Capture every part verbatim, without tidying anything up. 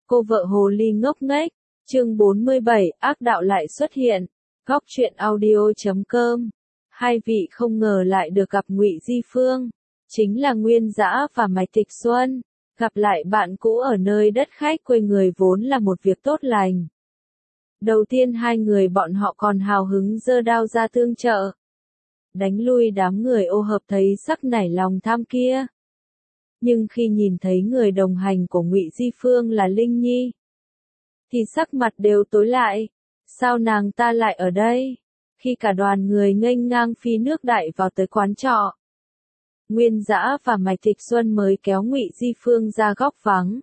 Cô vợ hồ ly ngốc nghếch, chương bốn mươi bảy, ác đạo lại xuất hiện. Góc truyện audio chấm com. Hai vị không ngờ lại được gặp Ngụy Di Phương, chính là Nguyên Dã và Mạch Tịch Xuân. Gặp lại bạn cũ ở nơi đất khách quê người vốn là một việc tốt lành. Đầu tiên hai người bọn họ còn hào hứng giơ đao ra tương trợ, đánh lui đám người ô hợp thấy sắc nảy lòng tham kia. Nhưng khi nhìn thấy người đồng hành của Ngụy Di Phương là Linh Nhi, thì sắc mặt đều tối lại. Sao nàng ta lại ở đây? Khi cả đoàn người nghênh ngang phi nước đại vào tới quán trọ, Nguyên Dã và Mạch Tịch Xuân mới kéo Ngụy Di Phương ra góc vắng.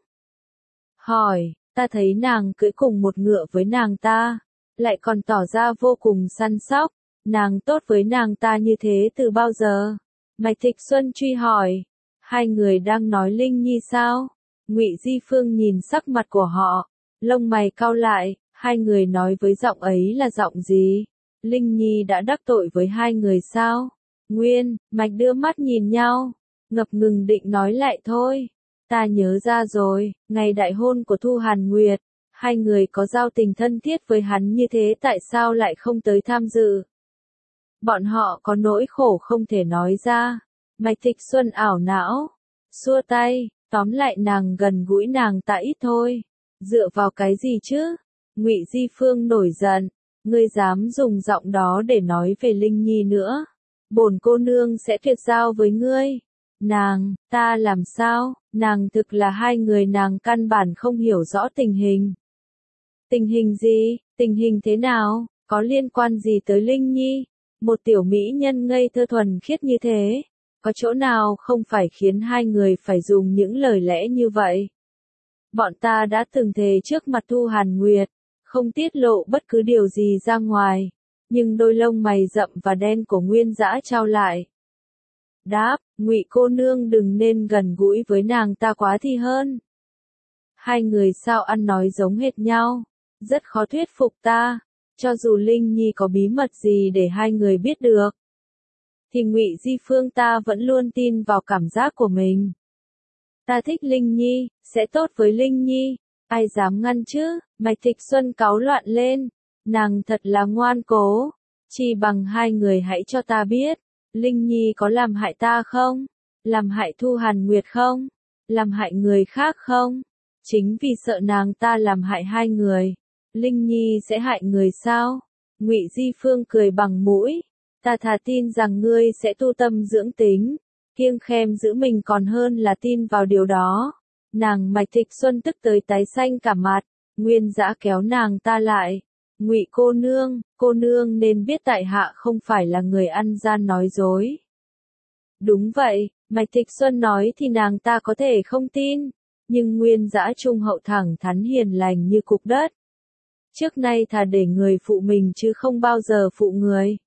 Hỏi, ta thấy nàng cưỡi cùng một ngựa với nàng ta, lại còn tỏ ra vô cùng săn sóc, nàng tốt với nàng ta như thế từ bao giờ? Mạch Tịch Xuân truy hỏi, hai người đang nói Linh Nhi sao? Ngụy Di Phương nhìn sắc mặt của họ, lông mày cau lại, hai người nói với giọng ấy là giọng gì? Linh Nhi đã đắc tội với hai người sao? Nguyên, Mạch đưa mắt nhìn nhau, ngập ngừng định nói lại thôi. Ta nhớ ra rồi, ngày đại hôn của Thu Hàn Nguyệt, hai người có giao tình thân thiết với hắn như thế tại sao lại không tới tham dự? Bọn họ có nỗi khổ không thể nói ra. Mạch Tịch Xuân ảo não, xua tay, tóm lại nàng gần gũi nàng ta ít thôi. Dựa vào cái gì chứ? Ngụy Di Phương nổi giận, ngươi dám dùng giọng đó để nói về Linh Nhi nữa, bổn cô nương sẽ tuyệt giao với ngươi. Nàng, ta làm sao? Nàng thực là hai người nàng căn bản không hiểu rõ tình hình. Tình hình gì? Tình hình thế nào? Có liên quan gì tới Linh Nhi? Một tiểu mỹ nhân ngây thơ thuần khiết như thế, có chỗ nào không phải khiến hai người phải dùng những lời lẽ như vậy? Bọn ta đã từng thề trước mặt Thu Hàn Nguyệt, không tiết lộ bất cứ điều gì ra ngoài, nhưng đôi lông mày rậm và đen của Nguyên Dã trao lại. Đáp, Ngụy cô nương đừng nên gần gũi với nàng ta quá thì hơn. Hai người sao ăn nói giống hệt nhau, rất khó thuyết phục ta, cho dù Linh Nhi có bí mật gì để hai người biết được, thì Ngụy Di Phương ta vẫn luôn tin vào cảm giác của mình. Ta thích Linh Nhi, sẽ tốt với Linh Nhi, ai dám ngăn chứ? Mạch Tịch Xuân cáu loạn lên, nàng thật là ngoan cố, chỉ bằng hai người hãy cho ta biết, Linh Nhi có làm hại ta không? Làm hại Thu Hàn Nguyệt không? Làm hại người khác không? Chính vì sợ nàng ta làm hại hai người, Linh Nhi sẽ hại người sao? Ngụy Di Phương cười bằng mũi, ta thà tin rằng ngươi sẽ tu tâm dưỡng tính, kiêng khem giữ mình còn hơn là tin vào điều đó. Nàng Mạch Tịch Xuân tức tới tái xanh cả mặt, Nguyên Dã kéo nàng ta lại. Ngụy cô nương, cô nương nên biết tại hạ không phải là người ăn gian nói dối. Đúng vậy, Mạch Tịch Xuân nói thì nàng ta có thể không tin, nhưng Nguyên Dã trung hậu thẳng thắn hiền lành như cục đất. Trước nay thà để người phụ mình chứ không bao giờ phụ người.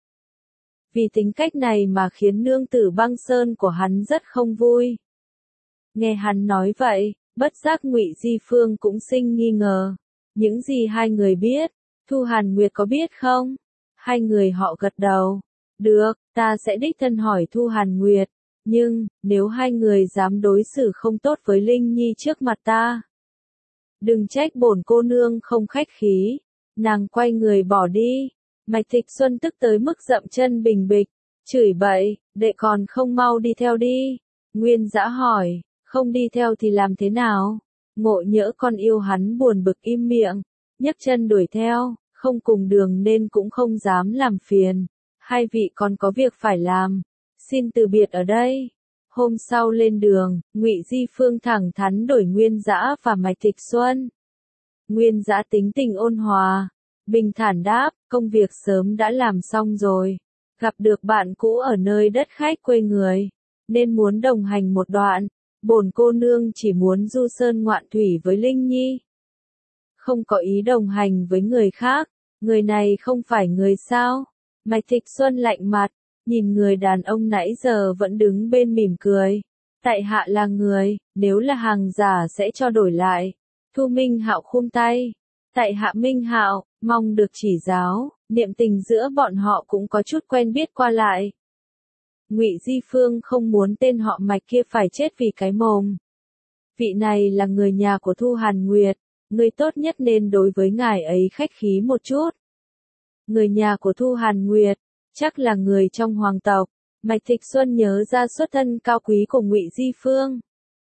Vì tính cách này mà khiến nương tử Băng Sơn của hắn rất không vui. Nghe hắn nói vậy, bất giác Ngụy Di Phương cũng sinh nghi ngờ. Những gì hai người biết, Thu Hàn Nguyệt có biết không? Hai người họ gật đầu. Được, ta sẽ đích thân hỏi Thu Hàn Nguyệt. Nhưng, nếu hai người dám đối xử không tốt với Linh Nhi trước mặt ta, đừng trách bổn cô nương không khách khí. Nàng quay người bỏ đi. Mạch Tịch Xuân tức tới mức dậm chân bình bịch, chửi bậy, đệ còn không mau đi theo đi. Nguyên Dã hỏi, không đi theo thì làm thế nào? Ngộ nhỡ con yêu hắn buồn bực im miệng, nhấc chân đuổi theo, không cùng đường nên cũng không dám làm phiền. Hai vị còn có việc phải làm, xin từ biệt ở đây. Hôm sau lên đường, Ngụy Di Phương thẳng thắn đổi Nguyên Dã và Mạch Tịch Xuân. Nguyên Dã tính tình ôn hòa, bình thản đáp, công việc sớm đã làm xong rồi, gặp được bạn cũ ở nơi đất khách quê người, nên muốn đồng hành một đoạn. Bổn cô nương chỉ muốn du sơn ngoạn thủy với Linh Nhi, không có ý đồng hành với người khác. Người này không phải người sao? Mạch Tịch Xuân lạnh mặt, nhìn người đàn ông nãy giờ vẫn đứng bên mỉm cười. Tại hạ là người, nếu là hàng giả sẽ cho đổi lại. Thu Minh Hạo khum tay. Tại hạ Minh Hạo, mong được chỉ giáo. Niệm tình giữa bọn họ cũng có chút quen biết qua lại. Ngụy Di Phương không muốn tên họ Mạch kia phải chết vì cái mồm. Vị này là người nhà của Thu Hàn Nguyệt, Ngươi tốt nhất nên đối với ngài ấy khách khí một chút. Người nhà của Thu Hàn Nguyệt, chắc là người trong hoàng tộc. Mạch Tịch Xuân nhớ ra xuất thân cao quý của Ngụy Di Phương.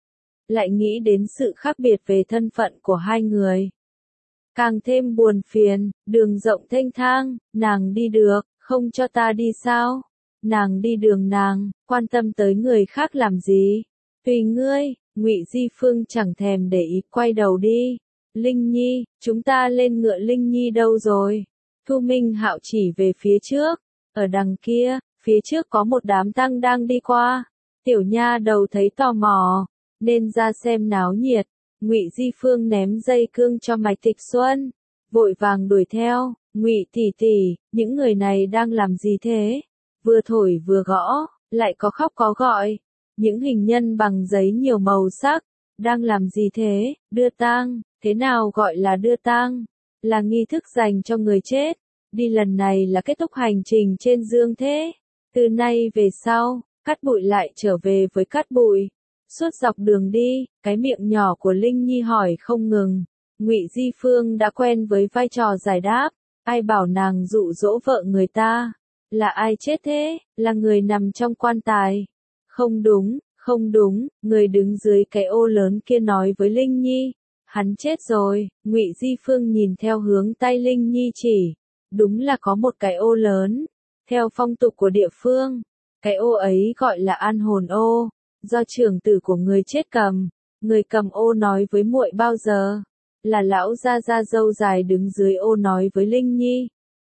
Lại nghĩ đến sự khác biệt về thân phận của hai người. Càng thêm buồn phiền, đường rộng thênh thang, nàng đi được, không cho ta đi sao? Nàng đi đường nàng, quan tâm tới người khác làm gì? Tùy ngươi, Ngụy Di Phương chẳng thèm để ý, quay đầu đi. Linh Nhi, chúng ta lên ngựa. Linh Nhi đâu rồi? Thu Minh Hạo chỉ về phía trước, ở đằng kia, phía trước có một đám tăng đang đi qua. Tiểu nha đầu thấy tò mò, nên ra xem náo nhiệt. Ngụy Di Phương ném dây cương cho Mạch Tịch Xuân, vội vàng đuổi theo. Ngụy tỷ tỷ, những người này đang làm gì thế? Vừa thổi vừa gõ, lại có khóc có gọi. Những hình nhân bằng giấy nhiều màu sắc, đang làm gì thế? Đưa tang. Thế nào gọi là đưa tang? Là nghi thức dành cho người chết. Đi lần này là kết thúc hành trình trên dương thế. Từ nay về sau, Cát Bụi lại trở về với Cát Bụi. Suốt dọc đường đi, cái miệng nhỏ của Linh Nhi hỏi không ngừng. Ngụy Di Phương đã quen với vai trò giải đáp. Ai bảo nàng dụ dỗ vợ người ta? Là ai chết thế? Là người nằm trong quan tài. Không đúng, không đúng, người đứng dưới cái ô lớn kia nói với Linh Nhi. Hắn chết rồi. Ngụy Di Phương nhìn theo hướng tay Linh Nhi chỉ. Đúng là có một cái ô lớn. Theo phong tục của địa phương, cái ô ấy gọi là an hồn ô, do trưởng tử của người chết cầm. Người cầm ô nói với muội bao giờ? Là lão gia gia râu dài đứng dưới ô nói với Linh Nhi.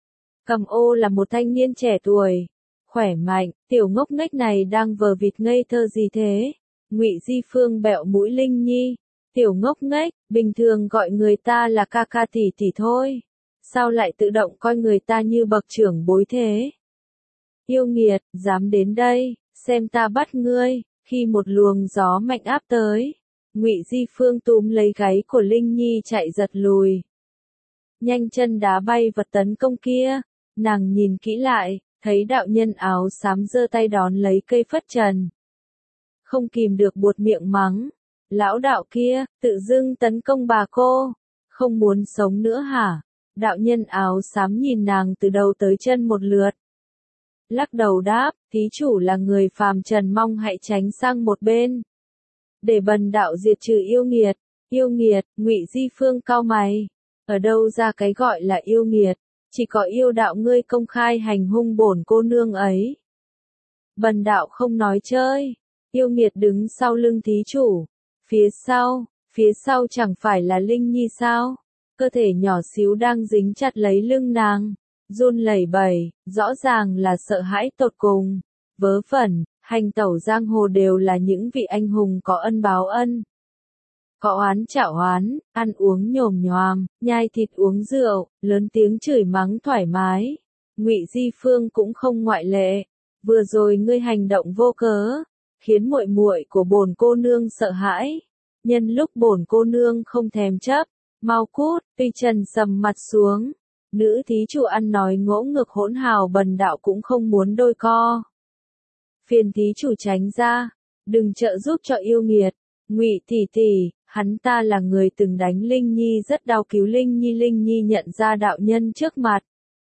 Cầm ô là một thanh niên trẻ tuổi, khỏe mạnh. Tiểu ngốc nghếch này đang vờ vịt ngây thơ gì thế? Ngụy Di Phương bẹo mũi Linh Nhi. Tiểu ngốc nghếch, bình thường gọi người ta là ca ca tỷ tỷ thôi. Sao lại tự động coi người ta như bậc trưởng bối thế? Yêu nghiệt, dám đến đây, xem ta bắt ngươi. Khi một luồng gió mạnh áp tới, Ngụy Di Phương túm lấy gáy của Linh Nhi chạy giật lùi. Nhanh chân đá bay vật tấn công kia. Nàng nhìn kỹ lại, thấy đạo nhân áo xám giơ tay đón lấy cây phất trần. Không kìm được buột miệng mắng. Lão đạo kia, tự dưng tấn công bà cô. Không muốn sống nữa hả? Đạo nhân áo xám nhìn nàng từ đầu tới chân một lượt. Lắc đầu đáp, thí chủ là người phàm trần, mong hãy tránh sang một bên. Để bần đạo diệt trừ yêu nghiệt. Yêu nghiệt, Ngụy Di Phương cau mày. Ở đâu ra cái gọi là yêu nghiệt? Chỉ có yêu đạo ngươi công khai hành hung bổn cô nương ấy. Bần đạo không nói chơi. Yêu nghiệt đứng sau lưng thí chủ. Phía sau, phía sau chẳng phải là Linh Nhi sao? Cơ thể nhỏ xíu đang dính chặt lấy lưng nàng, run lẩy bẩy, rõ ràng là sợ hãi tột cùng. Vớ vẩn, hành tẩu giang hồ đều là những vị anh hùng có ân báo ân. Có oán trả oán, ăn uống nhồm nhoàm, nhai thịt uống rượu, lớn tiếng chửi mắng thoải mái. Ngụy Di Phương cũng không ngoại lệ. Vừa rồi ngươi hành động vô cớ, khiến muội muội của bổn cô nương sợ hãi. Nhân lúc bổn cô nương không thèm chấp, mau cút. Tuy Trần sầm mặt xuống, nữ thí chủ ăn nói ngỗ ngược hỗn hào, bần đạo cũng không muốn đôi co. Phiền thí chủ tránh ra, đừng trợ giúp cho yêu nghiệt. Ngụy tỷ tỷ, hắn ta là người từng đánh Linh Nhi rất đau, cứu Linh Nhi. Linh Nhi nhận ra đạo nhân trước mặt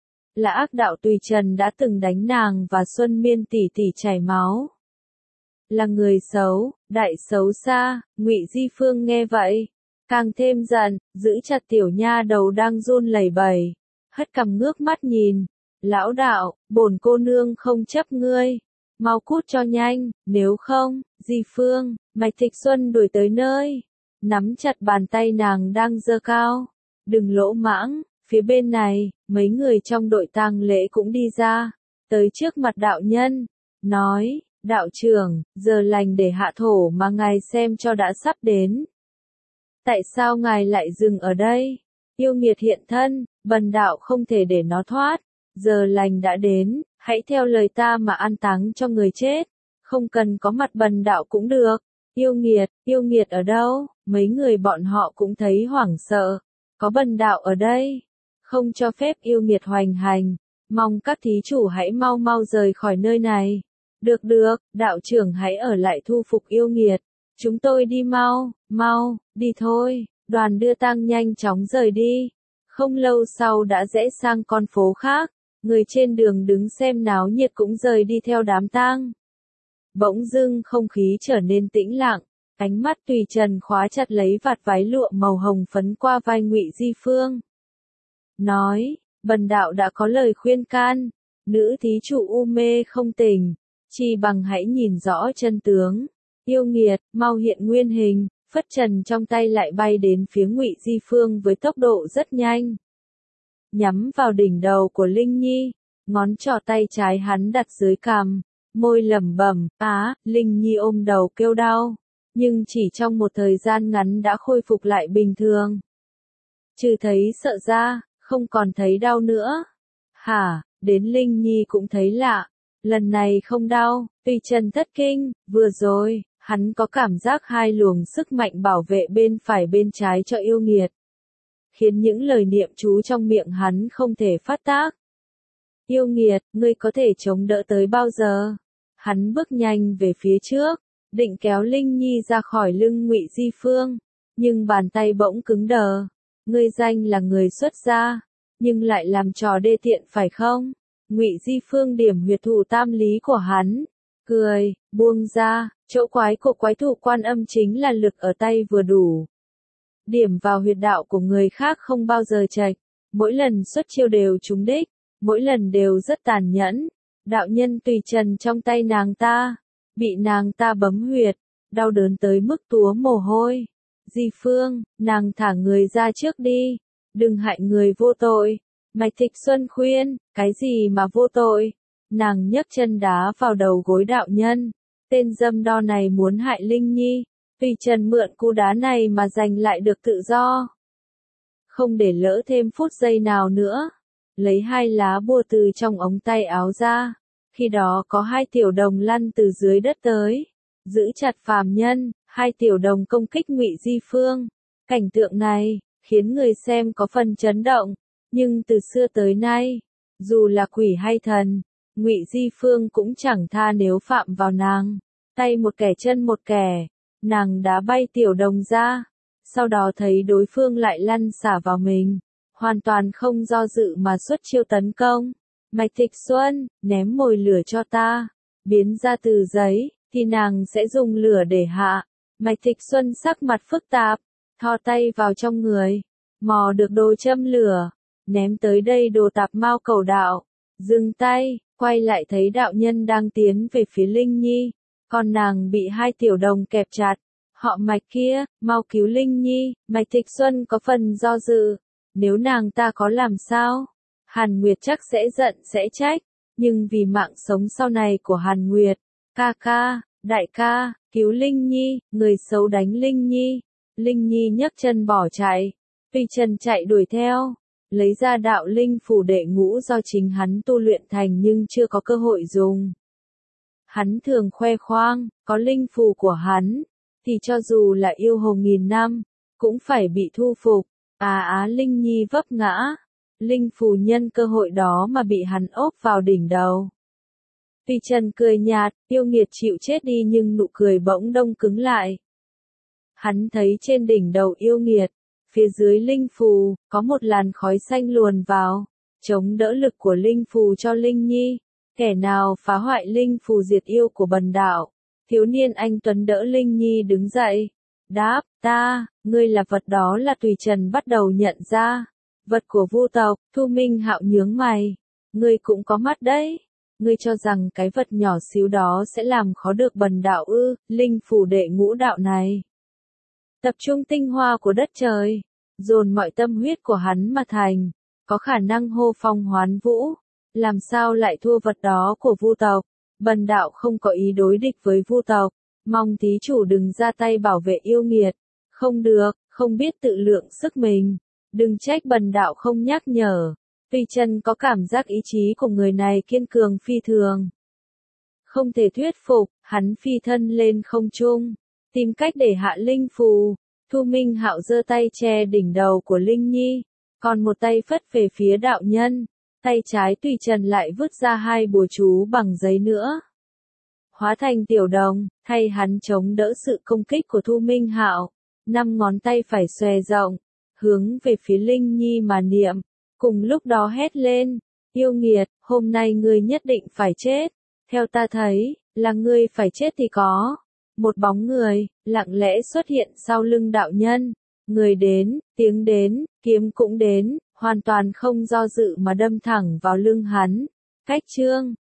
là ác đạo Tùy Trần đã từng đánh nàng và Xuân Miên tỷ tỷ chảy máu. Là người xấu, đại xấu xa. Ngụy Di Phương nghe vậy, càng thêm giận, giữ chặt tiểu nha đầu đang run lẩy bẩy, hất cằm ngước mắt nhìn. Lão đạo, bổn cô nương không chấp ngươi, mau cút cho nhanh, nếu không. Di Phương, Mạch Tịch Xuân đuổi tới nơi, nắm chặt bàn tay nàng đang giơ cao. Đừng lỗ mãng. Phía bên này, mấy người trong đội tang lễ cũng đi ra, tới trước mặt đạo nhân, nói, đạo trưởng, giờ lành để hạ thổ mà ngài xem cho đã sắp đến. Tại sao ngài lại dừng ở đây? Yêu nghiệt hiện thân, bần đạo không thể để nó thoát. Giờ lành đã đến, hãy theo lời ta mà an táng cho người chết. Không cần có mặt bần đạo cũng được. Yêu nghiệt, yêu nghiệt ở đâu? Mấy người bọn họ cũng thấy hoảng sợ. Có bần đạo ở đây, không cho phép yêu nghiệt hoành hành. Mong các thí chủ hãy mau mau rời khỏi nơi này. Được được, đạo trưởng hãy ở lại thu phục yêu nghiệt. Chúng tôi đi mau, mau, đi thôi. Đoàn đưa tang nhanh chóng rời đi. Không lâu sau đã rẽ sang con phố khác, người trên đường đứng xem náo nhiệt cũng rời đi theo đám tang. Bỗng dưng không khí trở nên tĩnh lặng, ánh mắt Tùy Trần khóa chặt lấy vạt váy lụa màu hồng phấn qua vai Ngụy Di Phương. Nói, bần đạo đã có lời khuyên can, nữ thí chủ u mê không tỉnh, chi bằng hãy nhìn rõ chân tướng. Yêu nghiệt, mau hiện nguyên hình. Phất trần trong tay lại bay đến phía Ngụy Di Phương với tốc độ rất nhanh. Nhắm vào đỉnh đầu của Linh Nhi, ngón trỏ tay trái hắn đặt dưới cằm, môi lẩm bẩm, á, Linh Nhi ôm đầu kêu đau, nhưng chỉ trong một thời gian ngắn đã khôi phục lại bình thường. Trừ thấy sợ ra, không còn thấy đau nữa. Hả, đến Linh Nhi cũng thấy lạ, lần này không đau. Tùy Trần thất kinh, vừa rồi, hắn có cảm giác hai luồng sức mạnh bảo vệ bên phải bên trái cho yêu nghiệt, khiến những lời niệm chú trong miệng hắn không thể phát tác. Yêu nghiệt, ngươi có thể chống đỡ tới bao giờ? Hắn bước nhanh về phía trước, định kéo Linh Nhi ra khỏi lưng Ngụy Di Phương, nhưng bàn tay bỗng cứng đờ. Ngươi danh là người xuất gia, nhưng lại làm trò đê tiện phải không? Ngụy Di Phương điểm huyệt thủ tam lý của hắn, cười, buông ra, chỗ quái của quái thủ Quan Âm chính là lực ở tay vừa đủ. Điểm vào huyệt đạo của người khác không bao giờ chệch, mỗi lần xuất chiêu đều trúng đích, mỗi lần đều rất tàn nhẫn. Đạo nhân Tùy Trần trong tay nàng ta, bị nàng ta bấm huyệt, đau đớn tới mức túa mồ hôi. Di Phương, nàng thả người ra trước đi, đừng hại người vô tội. Mạch Thịch Xuân khuyên, cái gì mà vô tội? Nàng nhấc chân đá vào đầu gối đạo nhân. Tên dâm đo này muốn hại Linh Nhi, Tùy Trần mượn cú đá này mà giành lại được tự do. Không để lỡ thêm phút giây nào nữa, lấy hai lá bùa từ trong ống tay áo ra. Khi đó có hai tiểu đồng lăn từ dưới đất tới, giữ chặt phàm nhân, hai tiểu đồng công kích Ngụy Di Phương. Cảnh tượng này khiến người xem có phần chấn động, nhưng từ xưa tới nay, dù là quỷ hay thần, Ngụy Di Phương cũng chẳng tha nếu phạm vào nàng. Tay một kẻ chân một kẻ, nàng đá bay tiểu đồng ra, sau đó thấy đối phương lại lăn xả vào mình, hoàn toàn không do dự mà xuất chiêu tấn công. Mạch Thịch Xuân, ném mồi lửa cho ta, biến ra từ giấy, thì nàng sẽ dùng lửa để hạ. Mạch Thịch Xuân sắc mặt phức tạp, thò tay vào trong người, mò được đồ châm lửa, ném tới đây đồ tạp mao cầu đạo, dừng tay, quay lại thấy đạo nhân đang tiến về phía Linh Nhi, còn nàng bị hai tiểu đồng kẹp chặt. Họ Mạch kia, mau cứu Linh Nhi. Mạch Thịch Xuân có phần do dự, nếu nàng ta có làm sao, Hàn Nguyệt chắc sẽ giận sẽ trách, nhưng vì mạng sống sau này của Hàn Nguyệt, ca ca, đại ca, cứu Linh Nhi, người xấu đánh Linh Nhi. Linh Nhi nhấc chân bỏ chạy, Tùy Trần chạy đuổi theo, lấy ra đạo linh phủ đệ ngũ do chính hắn tu luyện thành nhưng chưa có cơ hội dùng. Hắn thường khoe khoang, có linh phù của hắn, thì cho dù là yêu hồ nghìn năm, cũng phải bị thu phục. Á á Linh Nhi vấp ngã, linh phù nhân cơ hội đó mà bị hắn ốp vào đỉnh đầu. Tùy Trần cười nhạt, yêu nghiệt chịu chết đi, nhưng nụ cười bỗng đông cứng lại. Hắn thấy trên đỉnh đầu yêu nghiệt, phía dưới linh phù, có một làn khói xanh luồn vào, chống đỡ lực của linh phù cho Linh Nhi. Kẻ nào phá hoại linh phù diệt yêu của bần đạo? Thiếu niên anh tuấn đỡ Linh Nhi đứng dậy. Đáp, ta, ngươi là vật đó là Tùy Trần bắt đầu nhận ra. Vật của Vu tộc. Thu Minh Hạo nhướng mày. Ngươi cũng có mắt đấy. Ngươi cho rằng cái vật nhỏ xíu đó sẽ làm khó được bần đạo ư? Linh phù đệ ngũ đạo này tập trung tinh hoa của đất trời, dồn mọi tâm huyết của hắn mà thành, có khả năng hô phong hoán vũ. Làm sao lại thua vật đó của Vu tộc? Bần đạo không có ý đối địch với Vu tộc, mong thí chủ đừng ra tay bảo vệ yêu nghiệt. Không được, không biết tự lượng sức mình, đừng trách bần đạo không nhắc nhở. Tùy Trần có cảm giác ý chí của người này kiên cường phi thường, không thể thuyết phục. Hắn phi thân lên không trung, tìm cách để hạ linh phù. Thu Minh Hạo giơ tay che đỉnh đầu của Linh Nhi, còn một tay phất về phía đạo nhân. Tay trái Tùy Trần lại vứt ra hai bùa chú bằng giấy nữa, hóa thành tiểu đồng, thay hắn chống đỡ sự công kích của Thu Minh Hạo. năm ngón tay phải xòe rộng, hướng về phía Linh Nhi mà niệm, cùng lúc đó hét lên, yêu nghiệt, hôm nay ngươi nhất định phải chết, theo ta thấy, là ngươi phải chết thì có. Một bóng người, lặng lẽ xuất hiện sau lưng đạo nhân, người đến, tiếng đến, kiếm cũng đến, hoàn toàn không do dự mà đâm thẳng vào lưng hắn. Cách chương